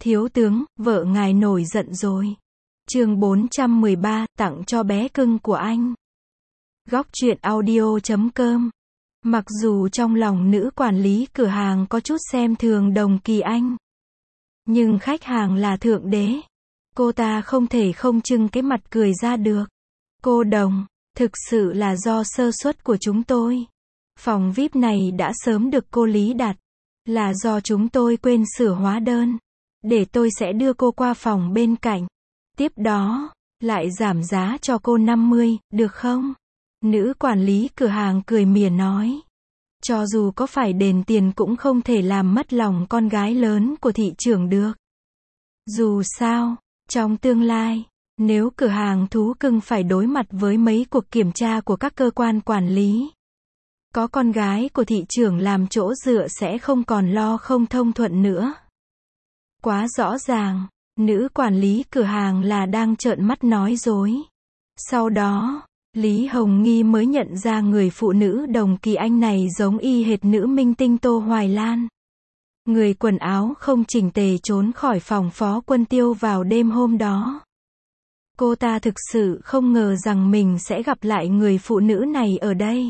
Thiếu tướng, vợ ngài nổi giận rồi. Chương 413, tặng cho bé cưng của anh. Góc truyện audio.com. Mặc dù trong lòng nữ quản lý cửa hàng có chút xem thường Đồng Kỳ Anh, nhưng khách hàng là thượng đế. Cô ta không thể không trưng cái mặt cười ra được. Cô Đồng, thực sự là do sơ suất của chúng tôi. Phòng VIP này đã sớm được cô Lý đặt. Là do chúng tôi quên sửa hóa đơn. Để tôi sẽ đưa cô qua phòng bên cạnh. Tiếp đó, lại giảm giá cho cô 50, được không? Nữ quản lý cửa hàng cười mỉa nói. Cho dù có phải đền tiền cũng không thể làm mất lòng con gái lớn của thị trưởng được. Dù sao, trong tương lai, nếu cửa hàng thú cưng phải đối mặt với mấy cuộc kiểm tra của các cơ quan quản lý, có con gái của thị trưởng làm chỗ dựa sẽ không còn lo không thông thuận nữa. Quá rõ ràng, nữ quản lý cửa hàng là đang trợn mắt nói dối. Sau đó, Lý Hồng Nghi mới nhận ra người phụ nữ Đồng Kỳ Anh này giống y hệt nữ minh tinh Tô Hoài Lan. Người quần áo không chỉnh tề trốn khỏi phòng Phó Quân Tiêu vào đêm hôm đó. Cô ta thực sự không ngờ rằng mình sẽ gặp lại người phụ nữ này ở đây.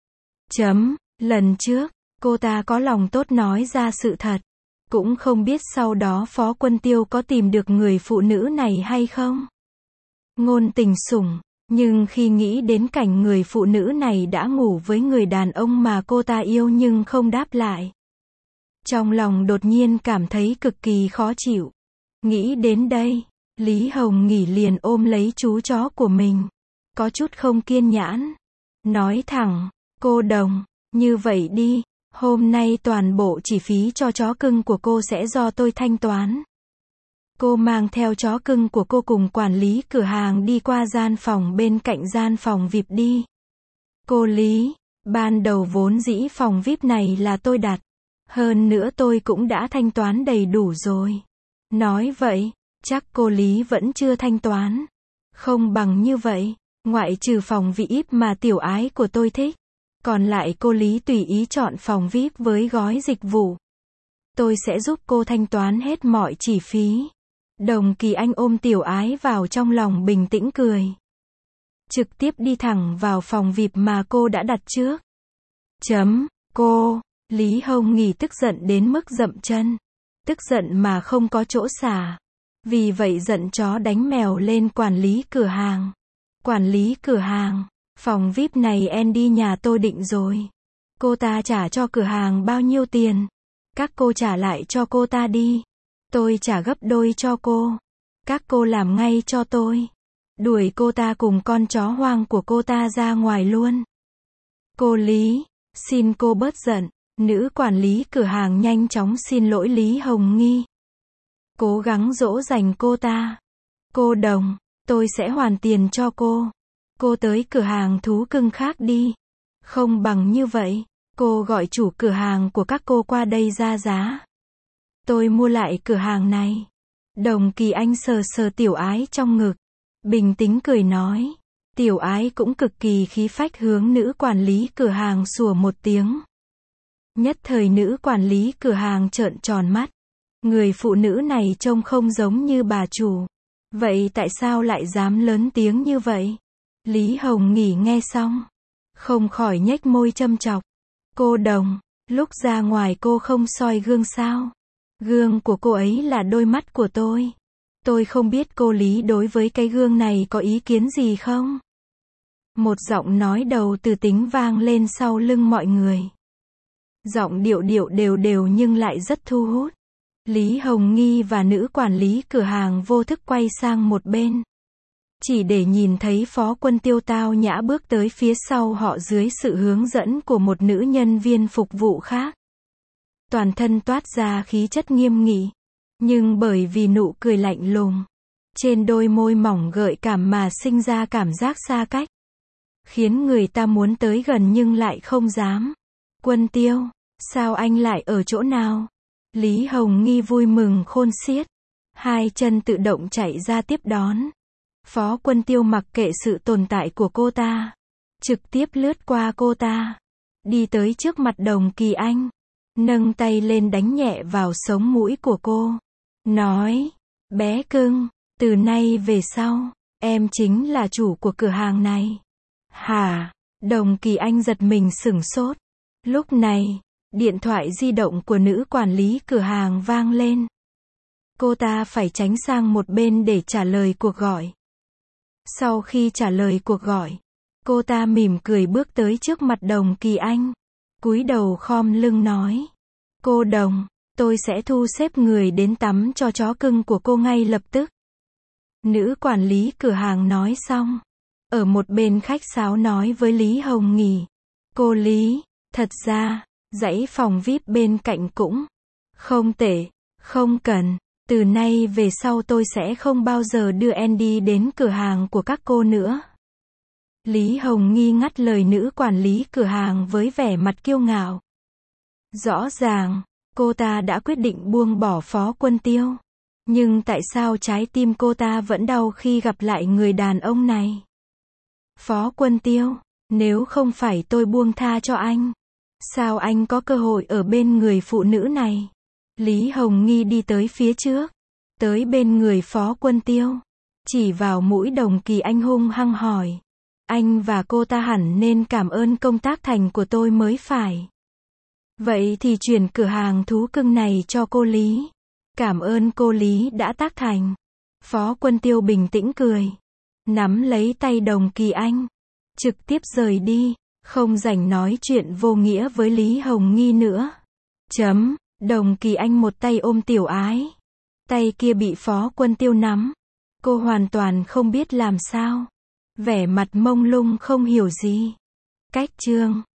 Lần trước, cô ta có lòng tốt nói ra sự thật. Cũng không biết sau đó Phó Quân Tiêu có tìm được người phụ nữ này hay không. Ngôn tình sủng, nhưng khi nghĩ đến cảnh người phụ nữ này đã ngủ với người đàn ông mà cô ta yêu nhưng không đáp lại, trong lòng đột nhiên cảm thấy cực kỳ khó chịu. Nghĩ đến đây, Lý Hồng Nghỉ liền ôm lấy chú chó của mình. Có chút không kiên nhẫn. Nói thẳng, cô Đồng, như vậy đi, hôm nay toàn bộ chi phí cho chó cưng của cô sẽ do tôi thanh toán. Cô mang theo chó cưng của cô cùng quản lý cửa hàng đi qua gian phòng bên cạnh gian phòng VIP đi. Cô Lý, ban đầu vốn dĩ phòng VIP này là tôi đặt. Hơn nữa tôi cũng đã thanh toán đầy đủ rồi. Nói vậy, chắc cô Lý vẫn chưa thanh toán. Không bằng như vậy, ngoại trừ phòng VIP mà tiểu ái của tôi thích. Còn lại cô Lý tùy ý chọn phòng VIP với gói dịch vụ. Tôi sẽ giúp cô thanh toán hết mọi chi phí. Đồng Kỳ Anh ôm tiểu ái vào trong lòng bình tĩnh cười. Trực tiếp đi thẳng vào phòng VIP mà cô đã đặt trước. Cô, Lý Hồng Nghỉ tức giận đến mức dậm chân. Tức giận mà không có chỗ xả. Vì vậy giận chó đánh mèo lên quản lý cửa hàng. Quản lý cửa hàng, phòng VIP này Andy nhà tôi định rồi. Cô ta trả cho cửa hàng bao nhiêu tiền? Các cô trả lại cho cô ta đi. Tôi trả gấp đôi cho cô. Các cô làm ngay cho tôi. Đuổi cô ta cùng con chó hoang của cô ta ra ngoài luôn. Cô Lý, xin cô bớt giận. Nữ quản lý cửa hàng nhanh chóng xin lỗi Lý Hồng Nghi. Cố gắng dỗ dành cô ta. Cô Đồng, tôi sẽ hoàn tiền cho cô. Cô tới cửa hàng thú cưng khác đi. Không bằng như vậy, cô gọi chủ cửa hàng của các cô qua đây ra giá. Tôi mua lại cửa hàng này. Đồng Kỳ Anh sờ sờ tiểu ái trong ngực. Bình tĩnh cười nói. Tiểu ái cũng cực kỳ khí phách hướng nữ quản lý cửa hàng sủa một tiếng. Nhất thời nữ quản lý cửa hàng trợn tròn mắt. Người phụ nữ này trông không giống như bà chủ. Vậy tại sao lại dám lớn tiếng như vậy? Lý Hồng Nghỉ nghe xong, không khỏi nhếch môi châm chọc. Cô Đồng, lúc ra ngoài cô không soi gương sao? Gương của cô ấy là đôi mắt của tôi. Tôi không biết cô Lý đối với cái gương này có ý kiến gì không? Một giọng nói đầu từ tính vang lên sau lưng mọi người. Giọng điệu đều đều nhưng lại rất thu hút. Lý Hồng Nghi và nữ quản lý cửa hàng vô thức quay sang một bên. Chỉ để nhìn thấy Phó Quân Tiêu tao nhã bước tới phía sau họ dưới sự hướng dẫn của một nữ nhân viên phục vụ khác. Toàn thân toát ra khí chất nghiêm nghị. Nhưng bởi vì nụ cười lạnh lùng, trên đôi môi mỏng gợi cảm mà sinh ra cảm giác xa cách. Khiến người ta muốn tới gần nhưng lại không dám. Quân Tiêu, sao anh lại ở chỗ nào? Lý Hồng Nghi vui mừng khôn xiết. Hai chân tự động chạy ra tiếp đón. Phó Quân Tiêu mặc kệ sự tồn tại của cô ta. Trực tiếp lướt qua cô ta. Đi tới trước mặt Đồng Kỳ Anh. Nâng tay lên đánh nhẹ vào sống mũi của cô. nói, bé cưng, từ nay về sau, em chính là chủ của cửa hàng này. Hả? Đồng Kỳ Anh giật mình sửng sốt. Lúc này, điện thoại di động của nữ quản lý cửa hàng vang lên. Cô ta phải tránh sang một bên để trả lời cuộc gọi. Sau khi trả lời cuộc gọi, cô ta mỉm cười bước tới trước mặt Đồng Kỳ Anh, cúi đầu khom lưng nói, cô Đồng, tôi sẽ thu xếp người đến tắm cho chó cưng của cô ngay lập tức. Nữ quản lý cửa hàng nói xong, ở một bên khách sáo nói với Lý Hồng Nghì, cô Lý, thật ra, dãy phòng VIP bên cạnh cũng không tệ, không cần, từ nay về sau tôi sẽ không bao giờ đưa Andy đến cửa hàng của các cô nữa. Lý Hồng Nghi ngắt lời nữ quản lý cửa hàng với vẻ mặt kiêu ngạo. Rõ ràng, cô ta đã quyết định buông bỏ Phó Quân Tiêu. Nhưng tại sao trái tim cô ta vẫn đau khi gặp lại người đàn ông này? Phó Quân Tiêu, nếu không phải tôi buông tha cho anh, sao anh có cơ hội ở bên người phụ nữ này? Lý Hồng Nghi đi tới phía trước, tới bên người Phó Quân Tiêu, chỉ vào mũi Đồng Kỳ Anh hung hăng hỏi. Anh và cô ta hẳn nên cảm ơn công tác thành của tôi mới phải. Vậy thì chuyển cửa hàng thú cưng này cho cô Lý. Cảm ơn cô Lý đã tác thành. Phó Quân Tiêu bình tĩnh cười, nắm lấy tay Đồng Kỳ Anh, trực tiếp rời đi, không rảnh nói chuyện vô nghĩa với Lý Hồng Nghi nữa. Đồng Kỳ Anh một tay ôm Tiểu Ái, tay kia bị Phó Quân Tiêu nắm. Cô hoàn toàn không biết làm sao, vẻ mặt mông lung không hiểu gì. Cách chương